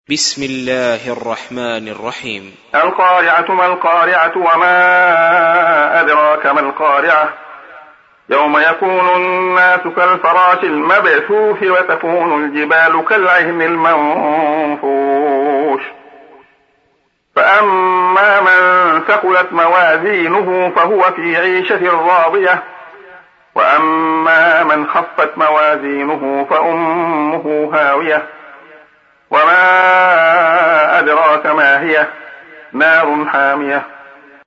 بسم الله الرحمن الرحيم. القارعة ما القارعة وما أدراك ما القارعة يوم يكون الناس كالفراش المبثوث وتكون الجبال كالعهن المنفوش فأما من ثقلت موازينه فهو في عيشة راضية وأما من خفت موازينه فأمه هاوية وما أدراك ما هي نار حامية